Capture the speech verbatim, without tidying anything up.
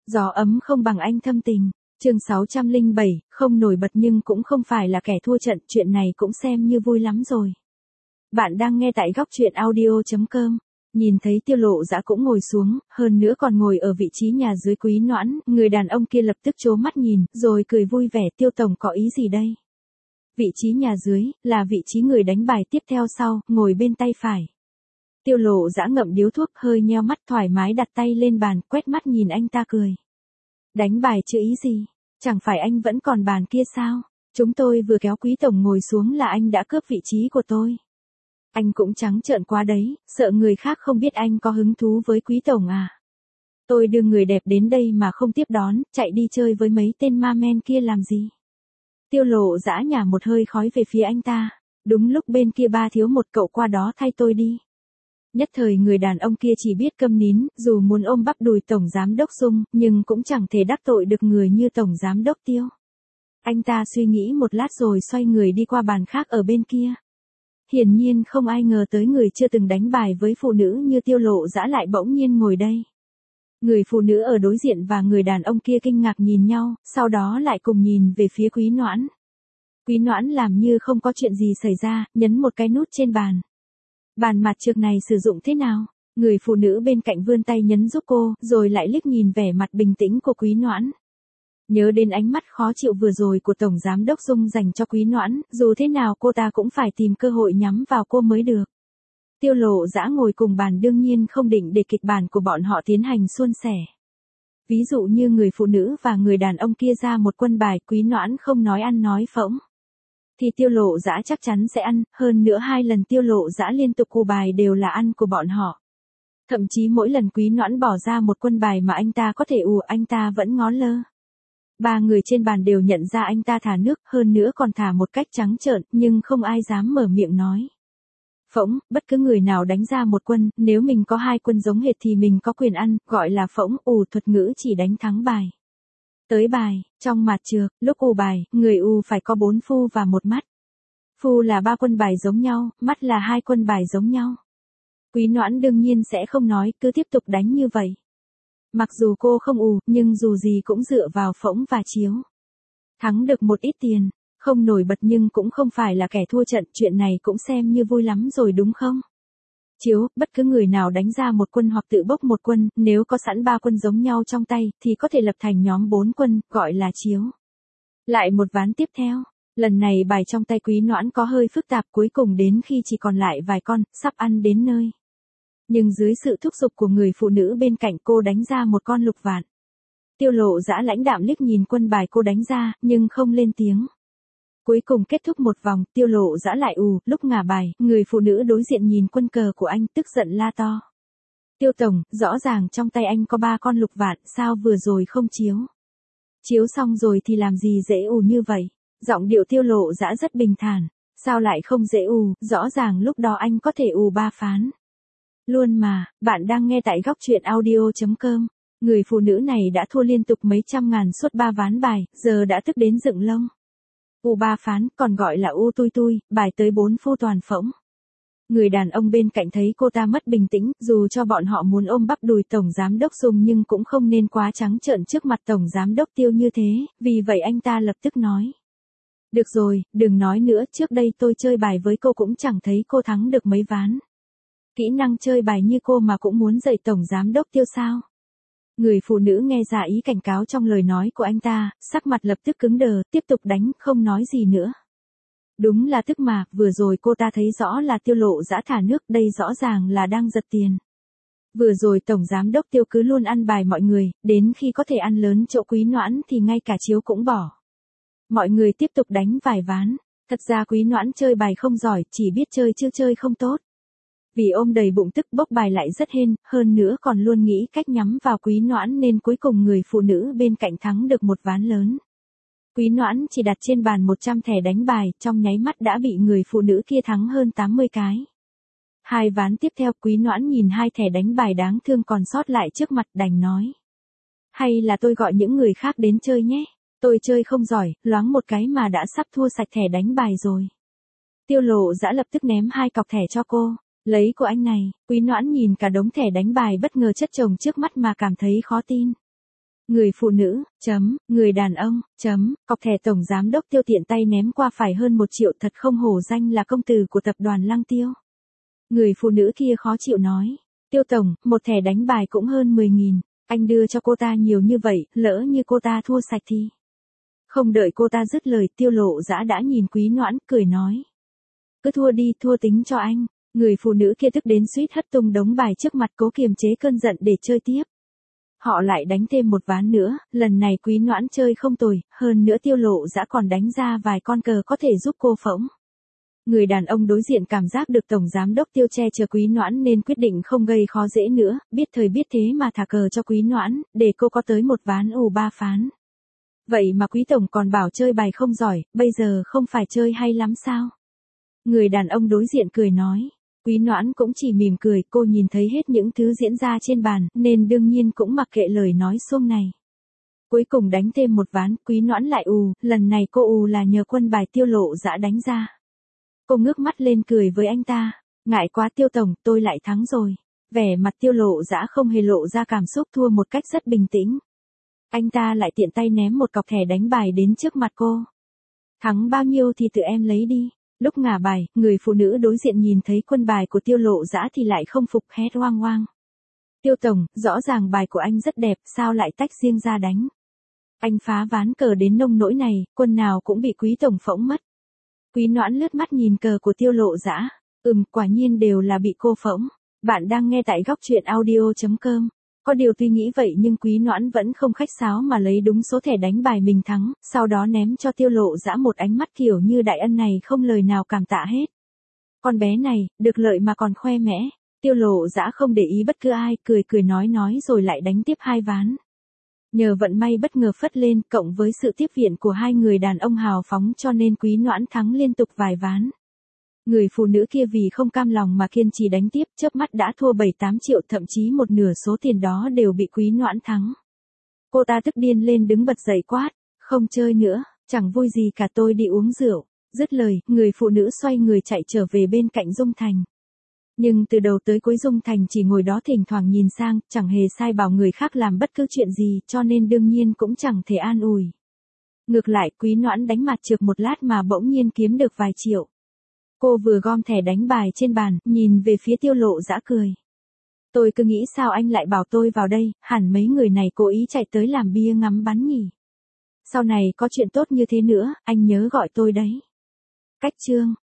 Gió ấm không bằng anh thâm tình. Chương sáu trăm lẻ bảy, không nổi bật nhưng cũng không phải là kẻ thua trận, chuyện này cũng xem như vui lắm rồi. Bạn đang nghe tại góc truyện audio chấm com. Nhìn thấy Tiêu Lộ Dã cũng ngồi xuống, hơn nữa còn ngồi ở vị trí nhà dưới Quý Noãn, người đàn ông kia lập tức trố mắt nhìn, rồi cười vui vẻ. Tiêu tổng có ý gì đây? Vị trí nhà dưới, là vị trí người đánh bài tiếp theo sau, ngồi bên tay phải. Tiêu Lộ Dã ngậm điếu thuốc, hơi nheo mắt, thoải mái đặt tay lên bàn, quét mắt nhìn anh ta cười. Đánh bài chứ ý gì? Chẳng phải anh vẫn còn bàn kia sao? Chúng tôi vừa kéo Quý tổng ngồi xuống là anh đã cướp vị trí của tôi. Anh cũng trắng trợn quá đấy, sợ người khác không biết anh có hứng thú với Quý tổng à? Tôi đưa người đẹp đến đây mà không tiếp đón, chạy đi chơi với mấy tên ma men kia làm gì? Tiêu Lộ Dã nhả một hơi khói về phía anh ta. Đúng lúc bên kia ba thiếu một, cậu qua đó thay tôi đi. Nhất thời người đàn ông kia chỉ biết câm nín, dù muốn ôm bắp đùi Tổng Giám đốc Dung, nhưng cũng chẳng thể đắc tội được người như Tổng Giám đốc Tiêu. Anh ta suy nghĩ một lát rồi xoay người đi qua bàn khác ở bên kia. Hiển nhiên không ai ngờ tới người chưa từng đánh bài với phụ nữ như Tiêu Lộ Dã lại bỗng nhiên ngồi đây. Người phụ nữ ở đối diện và người đàn ông kia kinh ngạc nhìn nhau, sau đó lại cùng nhìn về phía Quý Noãn. Quý Noãn làm như không có chuyện gì xảy ra, nhấn một cái nút trên bàn. Bàn mặt trược này sử dụng thế nào? Người phụ nữ bên cạnh vươn tay nhấn giúp cô, rồi lại liếc nhìn vẻ mặt bình tĩnh của Quý Noãn. Nhớ đến ánh mắt khó chịu vừa rồi của Tổng Giám đốc Dung dành cho Quý Noãn, dù thế nào cô ta cũng phải tìm cơ hội nhắm vào cô mới được. Tiêu Lộ Dã ngồi cùng bàn đương nhiên không định để kịch bản của bọn họ tiến hành suôn sẻ. Ví dụ như người phụ nữ và người đàn ông kia ra một quân bài, Quý Noãn không nói ăn nói phỗng, thì Tiêu Lộ Dã chắc chắn sẽ ăn, hơn nữa hai lần Tiêu Lộ Dã liên tục cù bài đều là ăn của bọn họ. Thậm chí mỗi lần Quý Noãn bỏ ra một quân bài mà anh ta có thể ù, anh ta vẫn ngó lơ. Ba người trên bàn đều nhận ra anh ta thả nước, hơn nữa còn thả một cách trắng trợn, nhưng không ai dám mở miệng nói. Phỗng, bất cứ người nào đánh ra một quân, nếu mình có hai quân giống hệt thì mình có quyền ăn, gọi là phỗng, ù thuật ngữ chỉ đánh thắng bài. Tới bài, trong mạt trược, lúc ù bài, người ù phải có bốn phu và một mắt. Phu là ba quân bài giống nhau, mắt là hai quân bài giống nhau. Quý Noãn đương nhiên sẽ không nói, cứ tiếp tục đánh như vậy. Mặc dù cô không ù, nhưng dù gì cũng dựa vào phỗng và chiếu. Thắng được một ít tiền, không nổi bật nhưng cũng không phải là kẻ thua trận, chuyện này cũng xem như vui lắm rồi đúng không? Chiếu, bất cứ người nào đánh ra một quân hoặc tự bốc một quân, nếu có sẵn ba quân giống nhau trong tay, thì có thể lập thành nhóm bốn quân, gọi là chiếu. Lại một ván tiếp theo, lần này bài trong tay Quý Noãn có hơi phức tạp, cuối cùng đến khi chỉ còn lại vài con, sắp ăn đến nơi. Nhưng dưới sự thúc giục của người phụ nữ bên cạnh cô đánh ra một con lục vạn. Tiêu Lộ Dã lãnh đạm liếc nhìn quân bài cô đánh ra, nhưng không lên tiếng. Cuối cùng kết thúc một vòng, Tiêu Lộ Dã lại ù, lúc ngả bài, người phụ nữ đối diện nhìn quân cờ của anh, tức giận la to. Tiêu tổng, rõ ràng trong tay anh có ba con lục vạn, sao vừa rồi không chiếu? Chiếu xong rồi thì làm gì dễ ù như vậy? Giọng điệu Tiêu Lộ Dã rất bình thản. Sao lại không dễ ù, rõ ràng lúc đó anh có thể ù ba phán. Luôn mà, bạn đang nghe tại góc truyện audio chấm com. Người phụ nữ này đã thua liên tục mấy trăm ngàn suốt ba ván bài, giờ đã tức đến dựng lông. U ba phán, còn gọi là u tui tui, bài tới bốn phu toàn phỗng. Người đàn ông bên cạnh thấy cô ta mất bình tĩnh, dù cho bọn họ muốn ôm bắp đùi Tổng Giám đốc Dung nhưng cũng không nên quá trắng trợn trước mặt Tổng Giám đốc Tiêu như thế, vì vậy anh ta lập tức nói. Được rồi, đừng nói nữa, trước đây tôi chơi bài với cô cũng chẳng thấy cô thắng được mấy ván. Kỹ năng chơi bài như cô mà cũng muốn dạy Tổng Giám đốc Tiêu sao? Người phụ nữ nghe ra ý cảnh cáo trong lời nói của anh ta, sắc mặt lập tức cứng đờ, tiếp tục đánh, không nói gì nữa. Đúng là tức mà, vừa rồi cô ta thấy rõ là Tiêu Lộ Dã thả nước, đây rõ ràng là đang giật tiền. Vừa rồi Tổng Giám đốc Tiêu cứ luôn ăn bài mọi người, đến khi có thể ăn lớn chỗ Quý Noãn thì ngay cả chiếu cũng bỏ. Mọi người tiếp tục đánh vài ván, thật ra Quý Noãn chơi bài không giỏi, chỉ biết chơi chứ chơi không tốt. Vì ôm đầy bụng tức bốc bài lại rất hên, hơn nữa còn luôn nghĩ cách nhắm vào Quý Noãn nên cuối cùng người phụ nữ bên cạnh thắng được một ván lớn. Quý Noãn chỉ đặt trên bàn một trăm thẻ đánh bài, trong nháy mắt đã bị người phụ nữ kia thắng hơn tám mươi cái. Hai ván tiếp theo Quý Noãn nhìn hai thẻ đánh bài đáng thương còn sót lại trước mặt đành nói. Hay là tôi gọi những người khác đến chơi nhé, tôi chơi không giỏi, loáng một cái mà đã sắp thua sạch thẻ đánh bài rồi. Tiêu Lộ Dã lập tức ném hai cọc thẻ cho cô. Lấy của anh này, Quý Noãn nhìn cả đống thẻ đánh bài bất ngờ chất chồng trước mắt mà cảm thấy khó tin. Người phụ nữ, chấm, người đàn ông, chấm, cọc thẻ tổng giám đốc Tiêu tiện tay ném qua phải hơn một triệu, thật không hổ danh là công tử của tập đoàn Lăng Tiêu. Người phụ nữ kia khó chịu nói, Tiêu tổng, một thẻ đánh bài cũng hơn mười nghìn, anh đưa cho cô ta nhiều như vậy, lỡ như cô ta thua sạch thì. Không đợi cô ta dứt lời, Tiêu Lộ Dã đã nhìn Quý Noãn, cười nói. Cứ thua đi, thua tính cho anh. Người phụ nữ kia tức đến suýt hất tung đống bài trước mặt, cố kiềm chế cơn giận để chơi tiếp. Họ lại đánh thêm một ván nữa, lần này Quý Noãn chơi không tồi, hơn nữa Tiêu Lộ Dã còn đánh ra vài con cờ có thể giúp cô phỗng. Người đàn ông đối diện cảm giác được tổng giám đốc Tiêu che chở Quý Noãn nên quyết định không gây khó dễ nữa, biết thời biết thế mà thả cờ cho Quý Noãn, để cô có tới một ván ù ba phán. Vậy mà Quý tổng còn bảo chơi bài không giỏi, bây giờ không phải chơi hay lắm sao? Người đàn ông đối diện cười nói. Quý Noãn cũng chỉ mỉm cười, cô nhìn thấy hết những thứ diễn ra trên bàn, nên đương nhiên cũng mặc kệ lời nói xuông này. Cuối cùng đánh thêm một ván, Quý Noãn lại ù, lần này cô ù là nhờ quân bài Tiêu Lộ Dã đánh ra. Cô ngước mắt lên cười với anh ta, ngại quá Tiêu tổng, tôi lại thắng rồi. Vẻ mặt Tiêu Lộ Dã không hề lộ ra cảm xúc thua một cách rất bình tĩnh. Anh ta lại tiện tay ném một cọc thẻ đánh bài đến trước mặt cô. Thắng bao nhiêu thì tự em lấy đi. Lúc ngả bài, người phụ nữ đối diện nhìn thấy quân bài của Tiêu Lộ Dã thì lại không phục, hét oang oang. Tiêu tổng, rõ ràng bài của anh rất đẹp, sao lại tách riêng ra đánh? Anh phá ván cờ đến nông nỗi này, quân nào cũng bị Quý tổng phỗng mất. Quý Noãn lướt mắt nhìn cờ của Tiêu Lộ Dã, ừm, quả nhiên đều là bị cô phỗng. Bạn đang nghe tại góc truyện audio chấm com. Có điều tuy nghĩ vậy nhưng Quý Noãn vẫn không khách sáo mà lấy đúng số thẻ đánh bài mình thắng, sau đó ném cho Tiêu Lộ Dã một ánh mắt kiểu như đại ân này không lời nào cảm tạ hết. Con bé này, được lợi mà còn khoe mẽ. Tiêu Lộ Dã không để ý bất cứ ai, cười cười nói nói rồi lại đánh tiếp hai ván. Nhờ vận may bất ngờ phất lên, cộng với sự tiếp viện của hai người đàn ông hào phóng cho nên Quý Noãn thắng liên tục vài ván. Người phụ nữ kia vì không cam lòng mà kiên trì đánh tiếp, chớp mắt đã thua bảy tám triệu, thậm chí một nửa số tiền đó đều bị Quý Noãn thắng. Cô ta tức điên lên đứng bật dậy quát, không chơi nữa, chẳng vui gì cả, tôi đi uống rượu. Dứt lời, người phụ nữ xoay người chạy trở về bên cạnh Dung Thành. Nhưng từ đầu tới cuối Dung Thành chỉ ngồi đó thỉnh thoảng nhìn sang, chẳng hề sai bảo người khác làm bất cứ chuyện gì, cho nên đương nhiên cũng chẳng thể an ủi. Ngược lại, Quý Noãn đánh mặt trượt một lát mà bỗng nhiên kiếm được vài triệu. Cô vừa gom thẻ đánh bài trên bàn, nhìn về phía Tiêu Lộ Dã cười. Tôi cứ nghĩ sao anh lại bảo tôi vào đây, hẳn mấy người này cố ý chạy tới làm bia ngắm bắn nhỉ. Sau này có chuyện tốt như thế nữa, anh nhớ gọi tôi đấy. Cách chương